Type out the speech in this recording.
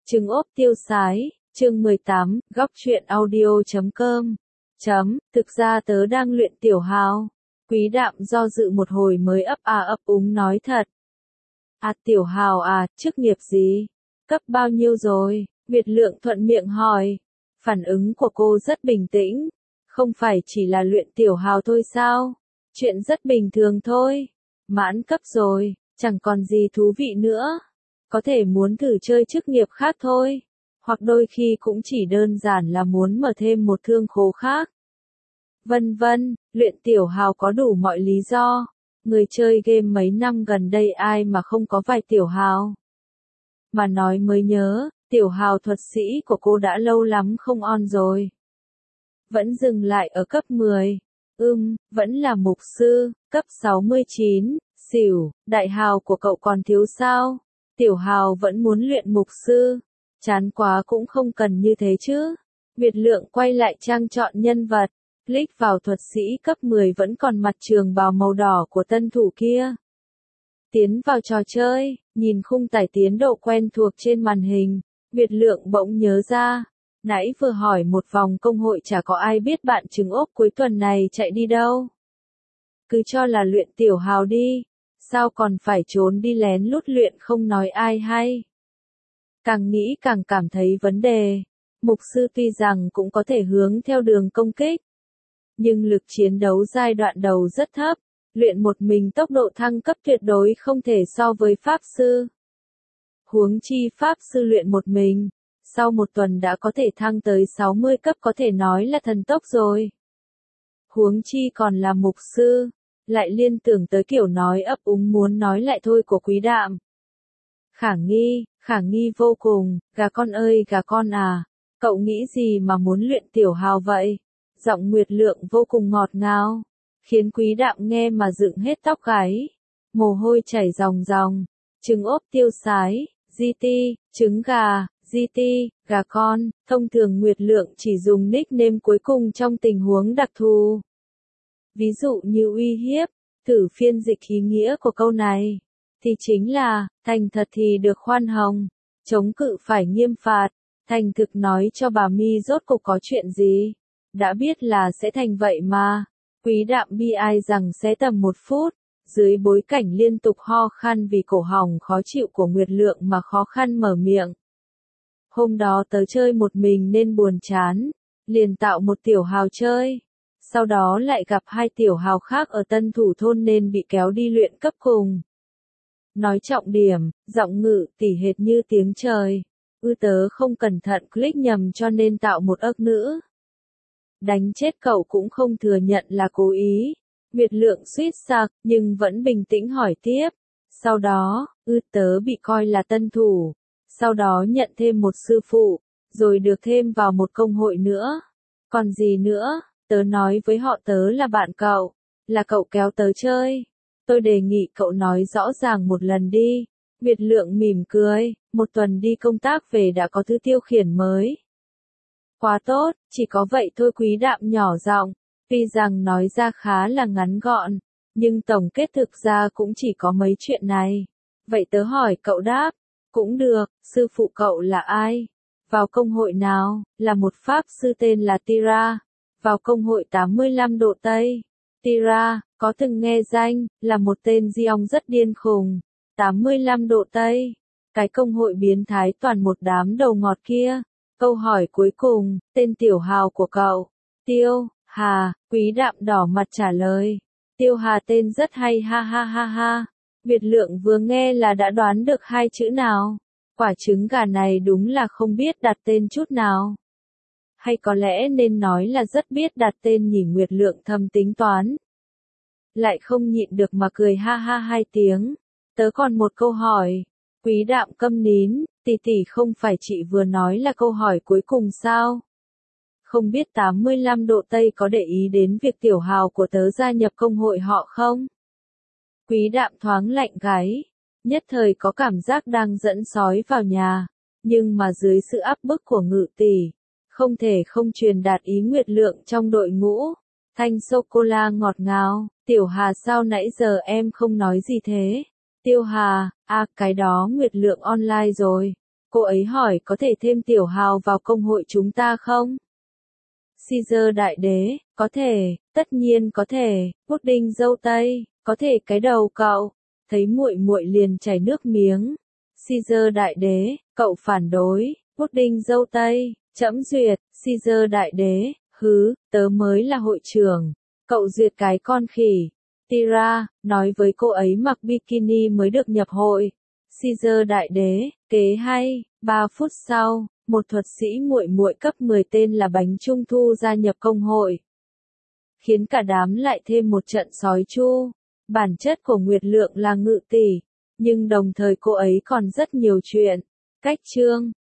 Trứng ốp tiêu sái, chương 18, góc truyện audio.com. Thực ra tớ đang luyện tiểu hào. Quý Đạm do dự một hồi mới ấp úng nói thật. Tiểu hào chức nghiệp gì? Cấp bao nhiêu rồi? Việt Lượng thuận miệng hỏi. Phản ứng của cô rất bình tĩnh. Không phải chỉ là luyện tiểu hào thôi sao? Chuyện rất bình thường thôi. Mãn cấp rồi, chẳng còn gì thú vị nữa. Có thể muốn thử chơi chức nghiệp khác thôi. Hoặc đôi khi cũng chỉ đơn giản là muốn mở thêm một thương khố khác. Vân vân, luyện tiểu hào có đủ mọi lý do. Người chơi game mấy năm gần đây ai mà không có vài tiểu hào. Mà nói mới nhớ, tiểu hào thuật sĩ của cô đã lâu lắm không on rồi. Vẫn dừng lại ở cấp 10. Vẫn là mục sư, cấp 69, xỉu, đại hào của cậu còn thiếu sao? Tiểu hào vẫn muốn luyện mục sư. Chán quá cũng không cần như thế chứ. Việt Lượng quay lại trang chọn nhân vật. Click vào thuật sĩ cấp 10 vẫn còn mặt trường bào màu đỏ của tân thủ kia. Tiến vào trò chơi, nhìn khung tải tiến độ quen thuộc trên màn hình. Việt Lượng bỗng nhớ ra. Nãy vừa hỏi một vòng công hội chả có ai biết bạn trứng ốp cuối tuần này chạy đi đâu. Cứ cho là luyện tiểu hào đi. Sao còn phải trốn đi lén lút luyện không nói ai hay. Càng nghĩ càng cảm thấy vấn đề. Mục sư tuy rằng cũng có thể hướng theo đường công kích. Nhưng lực chiến đấu giai đoạn đầu rất thấp. Luyện một mình tốc độ thăng cấp tuyệt đối không thể so với pháp sư. Huống chi pháp sư luyện một mình. Sau một tuần đã có thể thăng tới 60 cấp có thể nói là thần tốc rồi. Huống chi còn là mục sư. Lại liên tưởng tới kiểu nói ấp úng muốn nói lại thôi của Quý Đạm. Khả nghi vô cùng, gà con ơi gà con à, cậu nghĩ gì mà muốn luyện tiểu hào vậy? Giọng Nguyệt Lượng vô cùng ngọt ngào, khiến Quý Đạm nghe mà dựng hết tóc gáy, mồ hôi chảy ròng ròng. Trứng ốp tiêu sái, GT, trứng gà, GT, gà con, thông thường Nguyệt Lượng chỉ dùng nickname cuối cùng trong tình huống đặc thù. Ví dụ như uy hiếp, thử phiên dịch ý nghĩa của câu này, thì chính là, thành thật thì được khoan hồng, chống cự phải nghiêm phạt, thành thực nói cho bà Mi rốt cuộc có chuyện gì, đã biết là sẽ thành vậy mà. Quý Đạm bi ai rằng sẽ tầm 1 phút, dưới bối cảnh liên tục ho khan vì cổ họng khó chịu của Nguyệt Lượng mà khó khăn mở miệng. Hôm đó tớ chơi một mình nên buồn chán, liền tạo một tiểu hào chơi. Sau đó lại gặp 2 tiểu hào khác ở tân thủ thôn nên bị kéo đi luyện cấp cùng. Nói trọng điểm, giọng ngự tỉ hệt như tiếng trời. Tớ không cẩn thận click nhầm cho nên tạo một ức nữ. Đánh chết cậu cũng không thừa nhận là cố ý. Việt Lượng suýt sặc nhưng vẫn bình tĩnh hỏi tiếp. Sau đó, tớ bị coi là tân thủ. Sau đó nhận thêm một sư phụ, rồi được thêm vào một công hội nữa. Còn gì nữa? Tớ nói với họ tớ là bạn cậu, là cậu kéo tớ chơi. Tôi đề nghị cậu nói rõ ràng một lần đi. Việt Lượng mỉm cười, một tuần đi công tác về đã có thứ tiêu khiển mới. Quá tốt, chỉ có vậy thôi. Quý Đạm nhỏ giọng, tuy rằng nói ra khá là ngắn gọn, nhưng tổng kết thực ra cũng chỉ có mấy chuyện này. Vậy tớ hỏi cậu đáp, cũng được, sư phụ cậu là ai? Vào công hội nào? Là một pháp sư tên là Tira. Vào công hội 85 độ Tây. Tira, có từng nghe danh, là một tên Diong rất điên khùng. 85 độ Tây. Cái công hội biến thái toàn một đám đầu ngọt kia. Câu hỏi cuối cùng, tên tiểu hào của cậu. Tiêu Hà, Quý Đạm đỏ mặt trả lời. Tiêu Hà tên rất hay ha ha ha ha. Việt Lượng vừa nghe là đã đoán được 2 chữ nào. Quả trứng gà này đúng là không biết đặt tên chút nào. Hay có lẽ nên nói là rất biết đặt tên nhỉ. Nguyệt Lượng thầm tính toán. Lại không nhịn được mà cười ha ha 2 tiếng. Tớ còn một câu hỏi. Quý Đạm câm nín, tỷ không phải chị vừa nói là câu hỏi cuối cùng sao? Không biết 85 độ Tây có để ý đến việc tiểu hào của tớ gia nhập công hội họ không? Quý Đạm thoáng lạnh gáy, nhất thời có cảm giác đang dẫn sói vào nhà, nhưng mà dưới sự áp bức của ngự tỷ, không thể không truyền đạt ý Nguyệt Lượng trong đội ngũ. Thanh sô-cô-la ngọt ngào, Tiểu Hà sao nãy giờ em không nói gì thế? Tiêu Hà, cái đó Nguyệt Lượng online rồi. Cô ấy hỏi có thể thêm tiểu hào vào công hội chúng ta không? Caesar đại đế, có thể, tất nhiên có thể, pudding dâu tây, có thể cái đầu cậu. Thấy muội muội liền chảy nước miếng. Caesar đại đế, cậu phản đối, pudding dâu tây, trẫm duyệt, Caesar đại đế, hứ, tớ mới là hội trưởng, cậu duyệt cái con khỉ. Tira, nói với cô ấy mặc bikini mới được nhập hội. Caesar đại đế, kế hay. 3 phút sau, một thuật sĩ muội muội cấp 10 tên là bánh trung thu gia nhập công hội. Khiến cả đám lại thêm một trận sói chu. Bản chất của Nguyệt Lượng là ngự tỷ, nhưng đồng thời cô ấy còn rất nhiều chuyện. Cách chương